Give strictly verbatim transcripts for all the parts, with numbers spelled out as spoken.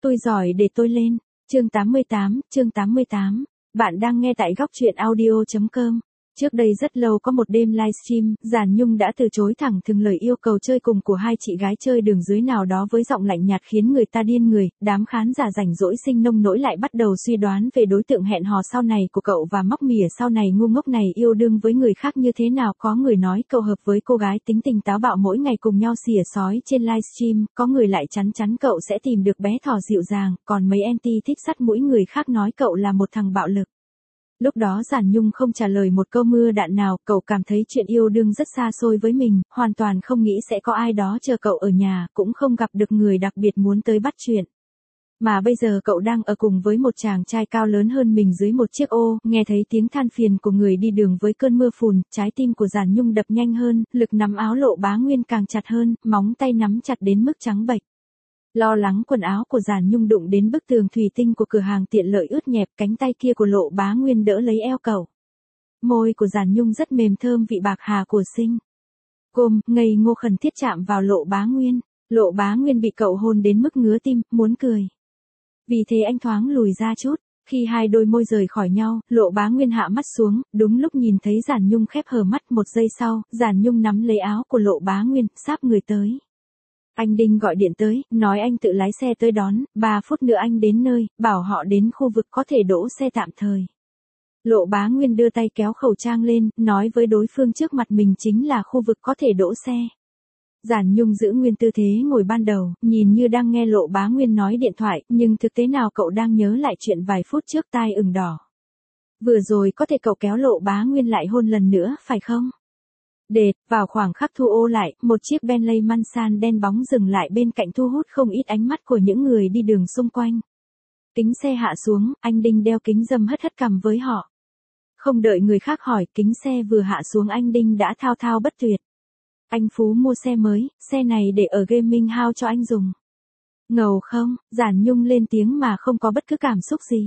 Tôi giỏi để tôi lên. Chương tám mươi tám, chương tám mươi tám. Bạn đang nghe tại góc truyện audio chấm com. Trước đây rất lâu có một đêm livestream, Giản Nhung đã từ chối thẳng thừng lời yêu cầu chơi cùng của hai chị gái chơi đường dưới nào đó với giọng lạnh nhạt khiến người ta điên người. Đám khán giả rảnh rỗi sinh nông nỗi lại bắt đầu suy đoán về đối tượng hẹn hò sau này của cậu và móc mỉa sau này ngu ngốc này yêu đương với người khác như thế nào. Có người nói cậu hợp với cô gái tính tình táo bạo mỗi ngày cùng nhau xỉa sói trên livestream, có người lại chắn chắn cậu sẽ tìm được bé thỏ dịu dàng, còn mấy anti thích sắt mũi người khác nói cậu là một thằng bạo lực. Lúc đó Giản Nhung không trả lời một câu mưa đạn nào, cậu cảm thấy chuyện yêu đương rất xa xôi với mình, hoàn toàn không nghĩ sẽ có ai đó chờ cậu ở nhà, cũng không gặp được người đặc biệt muốn tới bắt chuyện. Mà bây giờ cậu đang ở cùng với một chàng trai cao lớn hơn mình dưới một chiếc ô, nghe thấy tiếng than phiền của người đi đường với cơn mưa phùn, trái tim của Giản Nhung đập nhanh hơn, lực nắm áo Lộ Bá Nguyên càng chặt hơn, móng tay nắm chặt đến mức trắng bệch. Lo lắng quần áo của Giản Nhung đụng đến bức tường thủy tinh của cửa hàng tiện lợi ướt nhẹp, cánh tay kia của Lộ Bá Nguyên đỡ lấy eo cậu. Môi của Giản Nhung rất mềm thơm vị bạc hà của sinh. Côm, ngây ngô khẩn thiết chạm vào Lộ Bá Nguyên. Lộ Bá Nguyên bị cậu hôn đến mức ngứa tim, muốn cười. Vì thế anh thoáng lùi ra chút. Khi hai đôi môi rời khỏi nhau, Lộ Bá Nguyên hạ mắt xuống, đúng lúc nhìn thấy Giản Nhung khép hờ mắt. Một giây sau, Giản Nhung nắm lấy áo của Lộ Bá Nguyên, sáp người tới. Anh Đinh gọi điện tới, nói anh tự lái xe tới đón, ba phút nữa anh đến nơi, bảo họ đến khu vực có thể đỗ xe tạm thời. Lộ Bá Nguyên đưa tay kéo khẩu trang lên, nói với đối phương trước mặt mình chính là khu vực có thể đỗ xe. Giản Nhung giữ nguyên tư thế ngồi ban đầu, nhìn như đang nghe Lộ Bá Nguyên nói điện thoại, nhưng thực tế nào cậu đang nhớ lại chuyện vài phút trước tai ửng đỏ. Vừa rồi có thể cậu kéo Lộ Bá Nguyên lại hôn lần nữa, phải không? Đệt, vào khoảng khắc thu ô lại, một chiếc Bentley Mansan đen bóng dừng lại bên cạnh thu hút không ít ánh mắt của những người đi đường xung quanh. Kính xe hạ xuống, anh Đinh đeo kính râm hất hất cằm với họ. Không đợi người khác hỏi, kính xe vừa hạ xuống anh Đinh đã thao thao bất tuyệt. Anh Phú mua xe mới, xe này để ở gaming house cho anh dùng. Ngầu không? Giản Nhung lên tiếng mà không có bất cứ cảm xúc gì.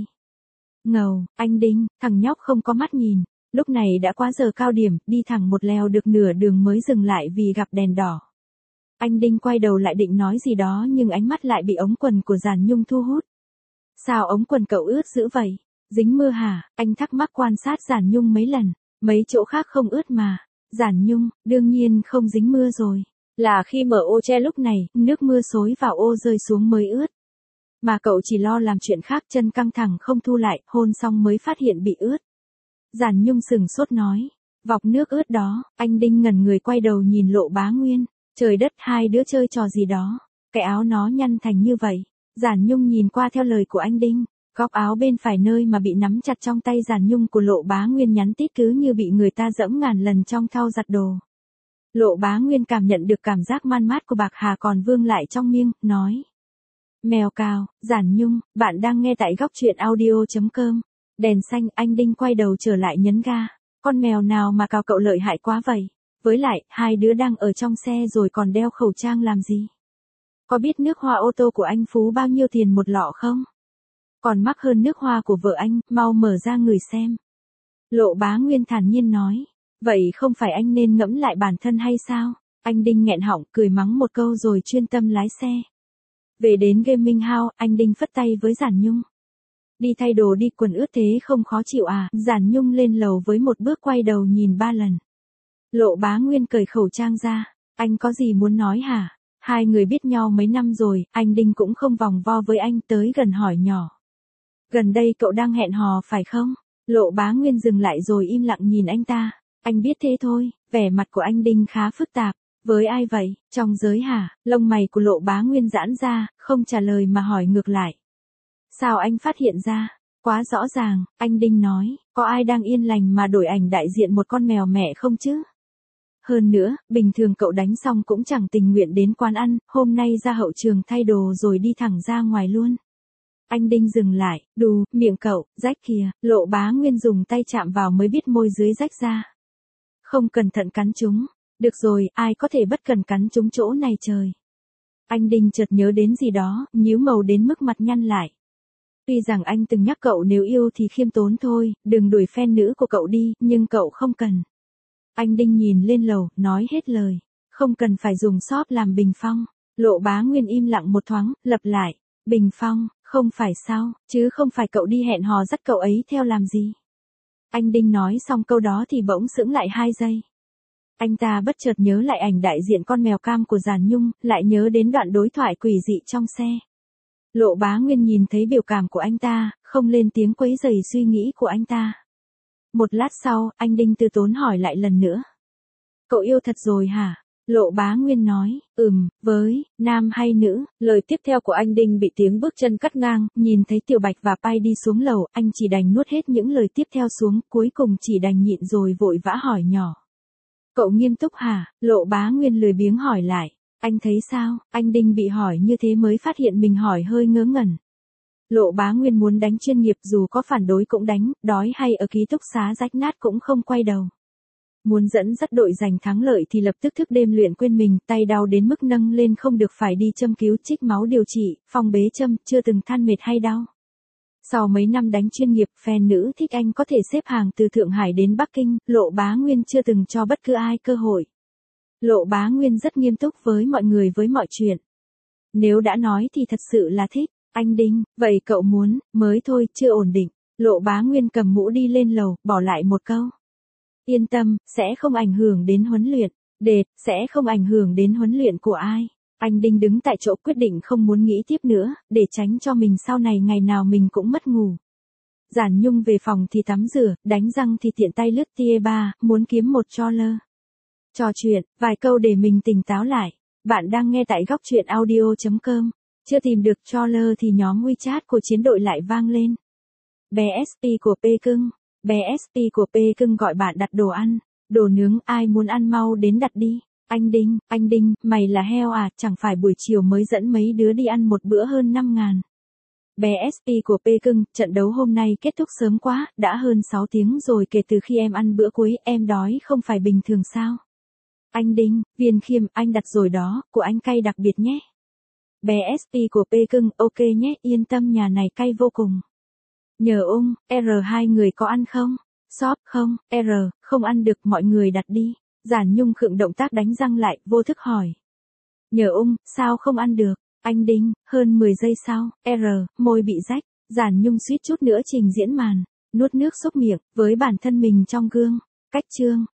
Ngầu, anh Đinh, thằng nhóc không có mắt nhìn. Lúc này đã quá giờ cao điểm, đi thẳng một lèo được nửa đường mới dừng lại vì gặp đèn đỏ. Anh Đinh quay đầu lại định nói gì đó nhưng ánh mắt lại bị ống quần của Giản Nhung thu hút. Sao ống quần cậu ướt dữ vậy? Dính mưa hả? Anh thắc mắc quan sát Giản Nhung mấy lần, mấy chỗ khác không ướt mà. Giản Nhung, đương nhiên không dính mưa rồi. Là khi mở ô che lúc này, nước mưa xối vào ô rơi xuống mới ướt. Mà cậu chỉ lo làm chuyện khác, chân căng thẳng không thu lại, hôn xong mới phát hiện bị ướt. Giản Nhung sừng sốt nói, vọc nước ướt đó. Anh Đinh ngẩn người quay đầu nhìn Lộ Bá Nguyên, trời đất, hai đứa chơi trò gì đó, cái áo nó nhăn thành như vậy. Giản Nhung nhìn qua theo lời của anh Đinh, góc áo bên phải nơi mà bị nắm chặt trong tay Giản Nhung của Lộ Bá Nguyên nhắn tít cứ như bị người ta dẫm ngàn lần trong thau giặt đồ. Lộ Bá Nguyên cảm nhận được cảm giác man mát của bạc hà còn vương lại trong miệng, nói. Mèo cào, Giản Nhung, bạn đang nghe tại góc truyện audio chấm com. Đèn xanh, anh Đinh quay đầu trở lại nhấn ga. Con mèo nào mà cào cậu lợi hại quá vậy? Với lại, hai đứa đang ở trong xe rồi còn đeo khẩu trang làm gì? Có biết nước hoa ô tô của anh Phú bao nhiêu tiền một lọ không? Còn mắc hơn nước hoa của vợ anh, mau mở ra ngửi xem. Lộ Bá Nguyên thản nhiên nói. Vậy không phải anh nên ngẫm lại bản thân hay sao? Anh Đinh nghẹn họng, cười mắng một câu rồi chuyên tâm lái xe. Về đến gaming house, anh Đinh phất tay với Giản Nhung. Đi thay đồ đi, quần ướt thế không khó chịu à? Giản Nhung lên lầu với một bước quay đầu nhìn ba lần. Lộ Bá Nguyên cởi khẩu trang ra. Anh có gì muốn nói hả? Hai người biết nhau mấy năm rồi, anh Đinh cũng không vòng vo với anh, tới gần hỏi nhỏ. Gần đây cậu đang hẹn hò phải không? Lộ Bá Nguyên dừng lại rồi im lặng nhìn anh ta. Anh biết thế thôi, vẻ mặt của anh Đinh khá phức tạp. Với ai vậy? Trong giới hả? Lông mày của Lộ Bá Nguyên giãn ra, không trả lời mà hỏi ngược lại. Sao anh phát hiện ra? Quá rõ ràng, anh Đinh nói, có ai đang yên lành mà đổi ảnh đại diện một con mèo mẹ không chứ? Hơn nữa, bình thường cậu đánh xong cũng chẳng tình nguyện đến quán ăn, hôm nay ra hậu trường thay đồ rồi đi thẳng ra ngoài luôn. Anh Đinh dừng lại, đù, miệng cậu, rách kìa. Lộ Bá Nguyên dùng tay chạm vào mới biết môi dưới rách ra. Không cẩn thận cắn chúng. Được rồi, ai có thể bất cần cắn chúng chỗ này trời. Anh Đinh chợt nhớ đến gì đó, nhíu màu đến mức mặt nhăn lại. Tuy rằng anh từng nhắc cậu nếu yêu thì khiêm tốn thôi, đừng đuổi fan nữ của cậu đi, nhưng cậu không cần. Anh Đinh nhìn lên lầu, nói hết lời. Không cần phải dùng shop làm bình phong. Lộ Bá Nguyên im lặng một thoáng, lặp lại. Bình Phong, không phải sao, chứ không phải cậu đi hẹn hò dắt cậu ấy theo làm gì. Anh Đinh nói xong câu đó thì bỗng sững lại hai giây. Anh ta bất chợt nhớ lại ảnh đại diện con mèo cam của Giản Nhung, lại nhớ đến đoạn đối thoại quỷ dị trong xe. Lộ Bá Nguyên nhìn thấy biểu cảm của anh ta, không lên tiếng quấy rầy suy nghĩ của anh ta. Một lát sau, anh Đinh từ tốn hỏi lại lần nữa. Cậu yêu thật rồi hả? Lộ Bá Nguyên nói, ừm, với, nam hay nữ? Lời tiếp theo của anh Đinh bị tiếng bước chân cắt ngang, nhìn thấy Tiểu Bạch và Pai đi xuống lầu, anh chỉ đành nuốt hết những lời tiếp theo xuống, cuối cùng chỉ đành nhịn rồi vội vã hỏi nhỏ. Cậu nghiêm túc hả? Lộ Bá Nguyên lười biếng hỏi lại. Anh thấy sao? Anh Đinh bị hỏi như thế mới phát hiện mình hỏi hơi ngớ ngẩn. Lộ Bá Nguyên muốn đánh chuyên nghiệp, dù có phản đối cũng đánh, đói hay ở ký túc xá rách nát cũng không quay đầu. Muốn dẫn dắt đội giành thắng lợi thì lập tức thức đêm luyện quên mình, tay đau đến mức nâng lên không được phải đi châm cứu trích máu điều trị, phòng bế châm, chưa từng than mệt hay đau. Sau mấy năm đánh chuyên nghiệp, fan nữ thích anh có thể xếp hàng từ Thượng Hải đến Bắc Kinh, Lộ Bá Nguyên chưa từng cho bất cứ ai cơ hội. Lộ Bá Nguyên rất nghiêm túc với mọi người với mọi chuyện. Nếu đã nói thì thật sự là thích. Anh Đinh, vậy cậu muốn, mới thôi, chưa ổn định. Lộ Bá Nguyên cầm mũ đi lên lầu, bỏ lại một câu. Yên tâm, sẽ không ảnh hưởng đến huấn luyện. Đệt, sẽ không ảnh hưởng đến huấn luyện của ai. Anh Đinh đứng tại chỗ quyết định không muốn nghĩ tiếp nữa, để tránh cho mình sau này ngày nào mình cũng mất ngủ. Giản Nhung về phòng thì tắm rửa, đánh răng thì tiện tay lướt tia ba, muốn kiếm một cho lơ. Trò chuyện, vài câu để mình tỉnh táo lại. Bạn đang nghe tại góc truyện audio chấm com. Chưa tìm được cho lơ thì nhóm WeChat của chiến đội lại vang lên. Bé ét pê của P Cưng. Bé ét pê của P Cưng gọi bạn đặt đồ ăn. Đồ nướng, ai muốn ăn mau đến đặt đi. Anh Đinh, anh Đinh, mày là heo à, chẳng phải buổi chiều mới dẫn mấy đứa đi ăn một bữa hơn năm ngàn. Bé ét pê của P Cưng, trận đấu hôm nay kết thúc sớm quá, đã hơn sáu tiếng rồi kể từ khi em ăn bữa cuối, em đói không phải bình thường sao? Anh Đinh, Viên Khiêm, anh đặt rồi đó, của anh cay đặc biệt nhé. Bé ét pê của P Cưng, ok nhé, yên tâm nhà này cay vô cùng. Nhờ ung, R hai người có ăn không? Shop không, R, không ăn được, mọi người đặt đi. Giản Nhung khựng động tác đánh răng lại, vô thức hỏi. Nhờ ung, sao không ăn được? Anh Đinh, hơn mười giây sau, R, môi bị rách. Giản Nhung suýt chút nữa trình diễn màn, nuốt nước xúc miệng, với bản thân mình trong gương. Cách chương.